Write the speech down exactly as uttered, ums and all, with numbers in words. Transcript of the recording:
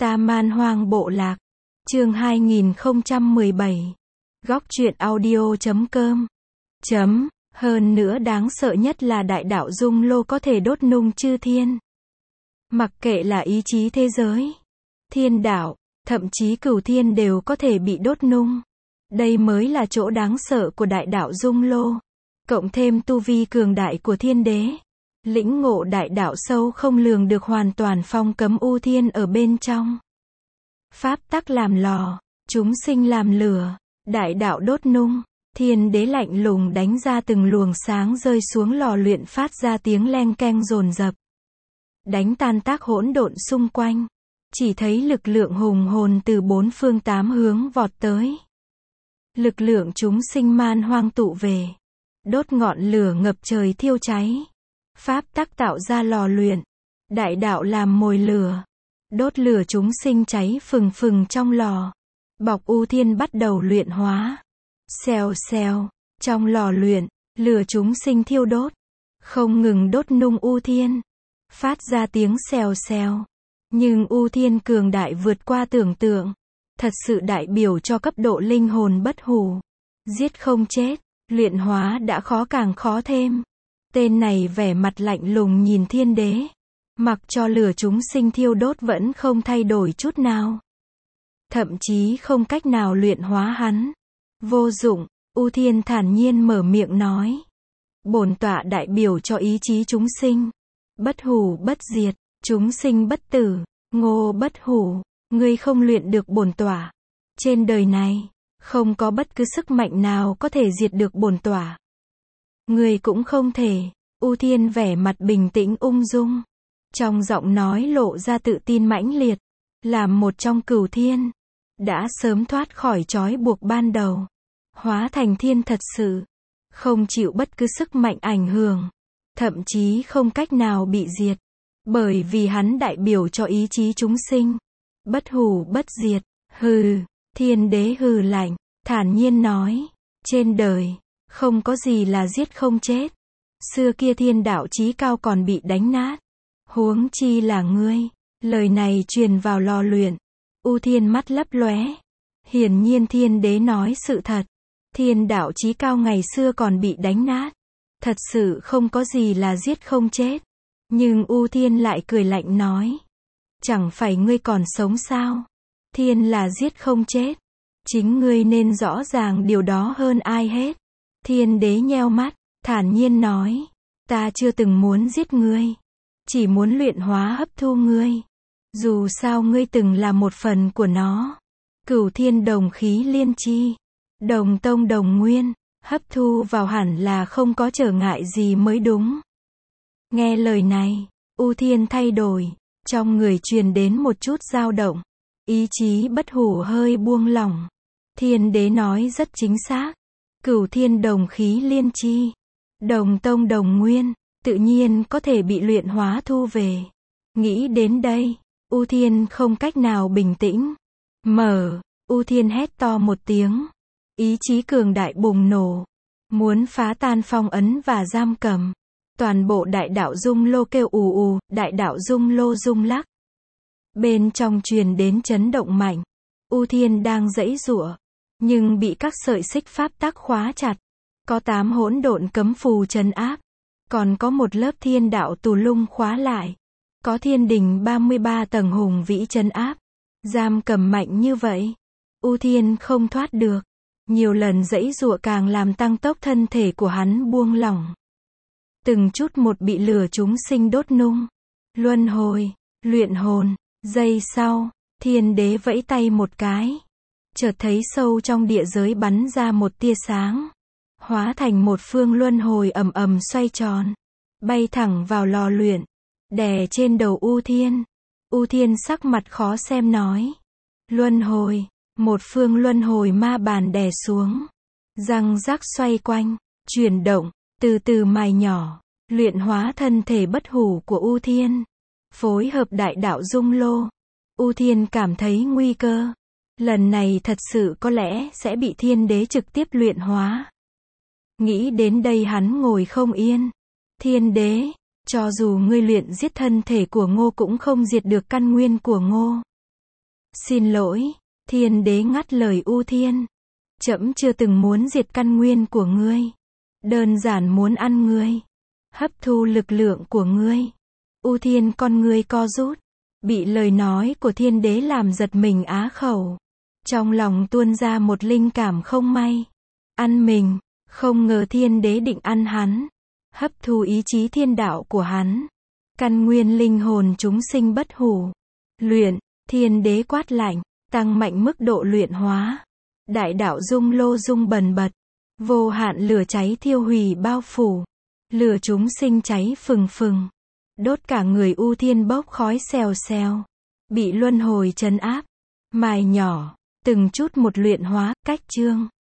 Ta Man Hoang Bộ Lạc. Chương hai nghìn không trăm mười bảy. Góc truyện audio chấm com. Chấm. Hơn nữa đáng sợ nhất là đại đạo Dung Lô có thể đốt nung chư thiên. Mặc kệ là ý chí thế giới, thiên đạo, thậm chí cửu thiên đều có thể bị đốt nung. Đây mới là chỗ đáng sợ của đại đạo Dung Lô. Cộng thêm tu vi cường đại của thiên đế. Lĩnh ngộ đại đạo sâu không lường được, hoàn toàn phong cấm u thiên ở bên trong. Pháp tắc làm lò, chúng sinh làm lửa, đại đạo đốt nung, thiên đế lạnh lùng đánh ra từng luồng sáng rơi xuống lò luyện, phát ra tiếng leng keng dồn dập. Đánh tan tác hỗn độn xung quanh. Chỉ thấy lực lượng hùng hồn từ bốn phương tám hướng vọt tới. Lực lượng chúng sinh man hoang tụ về. Đốt ngọn lửa ngập trời thiêu cháy. Pháp tắc tạo ra lò luyện. Đại đạo làm mồi lửa. Đốt lửa chúng sinh cháy phừng phừng trong lò. Bọc u thiên bắt đầu luyện hóa. Xèo xèo. Trong lò luyện, lửa chúng sinh thiêu đốt. Không ngừng đốt nung u thiên. Phát ra tiếng xèo xèo. Nhưng u thiên cường đại vượt qua tưởng tượng. Thật sự đại biểu cho cấp độ linh hồn bất hủ. Giết không chết, luyện hóa đã khó càng khó thêm. Tên này vẻ mặt lạnh lùng nhìn thiên đế. Mặc cho lửa chúng sinh thiêu đốt vẫn không thay đổi chút nào. Thậm chí không cách nào luyện hóa hắn. Vô dụng, u thiên thản nhiên mở miệng nói. Bổn tọa đại biểu cho ý chí chúng sinh. Bất hủ bất diệt, chúng sinh bất tử, ngô bất hủ. Ngươi không luyện được bổn tọa. Trên đời này, không có bất cứ sức mạnh nào có thể diệt được bổn tọa. Ngươi cũng không thể. U thiên vẻ mặt bình tĩnh ung dung. Trong giọng nói lộ ra tự tin mãnh liệt. Làm một trong cửu thiên. Đã sớm thoát khỏi trói buộc ban đầu. Hóa thành thiên thật sự. Không chịu bất cứ sức mạnh ảnh hưởng. Thậm chí không cách nào bị diệt. Bởi vì hắn đại biểu cho ý chí chúng sinh. Bất hủ bất diệt. Hừ. Thiên đế hừ lạnh. Thản nhiên nói. Trên đời, không có gì là giết không chết. Xưa kia thiên đạo chí cao còn bị đánh nát. Huống chi là ngươi. Lời này truyền vào lò luyện. U thiên mắt lấp lóe. Hiển nhiên thiên đế nói sự thật. Thiên đạo chí cao ngày xưa còn bị đánh nát. Thật sự không có gì là giết không chết. Nhưng U thiên lại cười lạnh nói. Chẳng phải ngươi còn sống sao? Thiên là giết không chết. Chính ngươi nên rõ ràng điều đó hơn ai hết. Thiên đế nheo mắt, thản nhiên nói. Ta chưa từng muốn giết ngươi. Chỉ muốn luyện hóa hấp thu ngươi. Dù sao ngươi từng là một phần của nó. Cửu thiên đồng khí liên chi. Đồng tông đồng nguyên. Hấp thu vào hẳn là không có trở ngại gì mới đúng. Nghe lời này, U thiên thay đổi. Trong người truyền đến một chút dao động. Ý chí bất hủ hơi buông lỏng. Thiên đế nói rất chính xác. Cửu thiên đồng khí liên chi. Đồng tông đồng nguyên. Tự nhiên có thể bị luyện hóa thu về. Nghĩ đến đây, U thiên không cách nào bình tĩnh. Mở. U thiên hét to một tiếng. Ý chí cường đại bùng nổ. Muốn phá tan phong ấn và giam cầm. Toàn bộ đại đạo Dung Lô kêu ù ù, đại đạo Dung Lô rung lắc. Bên trong truyền đến chấn động mạnh. U thiên đang giãy giụa, nhưng bị các sợi xích pháp tắc khóa chặt. Có tám hỗn độn cấm phù trấn áp. Còn có một lớp thiên đạo tù lung khóa lại. Có thiên đình ba mươi ba tầng hùng vĩ trấn áp. Giam cầm mạnh như vậy. U thiên không thoát được. Nhiều lần giãy giụa càng làm tăng tốc thân thể của hắn buông lỏng. Từng chút một bị lửa chúng sinh đốt nung. Luân hồi, luyện hồn. Giây sau, thiên đế vẫy tay một cái. Chợt thấy sâu trong địa giới bắn ra một tia sáng. Hóa thành một phương luân hồi ầm ầm xoay tròn. Bay thẳng vào lò luyện. Đè trên đầu U thiên. U thiên sắc mặt khó xem nói. Luân hồi. Một phương luân hồi ma bàn đè xuống. Răng rắc xoay quanh. Chuyển động. Từ từ mài nhỏ. Luyện hóa thân thể bất hủ của U thiên. Phối hợp đại đạo Dung Lô. U thiên cảm thấy nguy cơ. Lần này thật sự có lẽ sẽ bị thiên đế trực tiếp luyện hóa. Nghĩ đến đây hắn ngồi không yên. Thiên đế, cho dù ngươi luyện giết thân thể của Ngô cũng không diệt được căn nguyên của Ngô. Xin lỗi, thiên đế ngắt lời U Thiên. Trẫm chưa từng muốn diệt căn nguyên của ngươi. Đơn giản muốn ăn ngươi. Hấp thu lực lượng của ngươi. U Thiên con ngươi co rút. Bị lời nói của thiên đế làm giật mình á khẩu. Trong lòng tuôn ra một linh cảm không may. Ăn mình, không ngờ thiên đế định ăn hắn. Hấp thu ý chí thiên đạo của hắn. Căn nguyên linh hồn chúng sinh bất hủ. Luyện, thiên đế quát lạnh, tăng mạnh mức độ luyện hóa. Đại đạo dung lô dung bần bật. Vô hạn lửa cháy thiêu hủy bao phủ. Lửa chúng sinh cháy phừng phừng. Đốt cả người U Thiên bốc khói xèo xèo. Bị luân hồi trấn áp. Mài nhỏ, từng chút một luyện hóa, cách chương.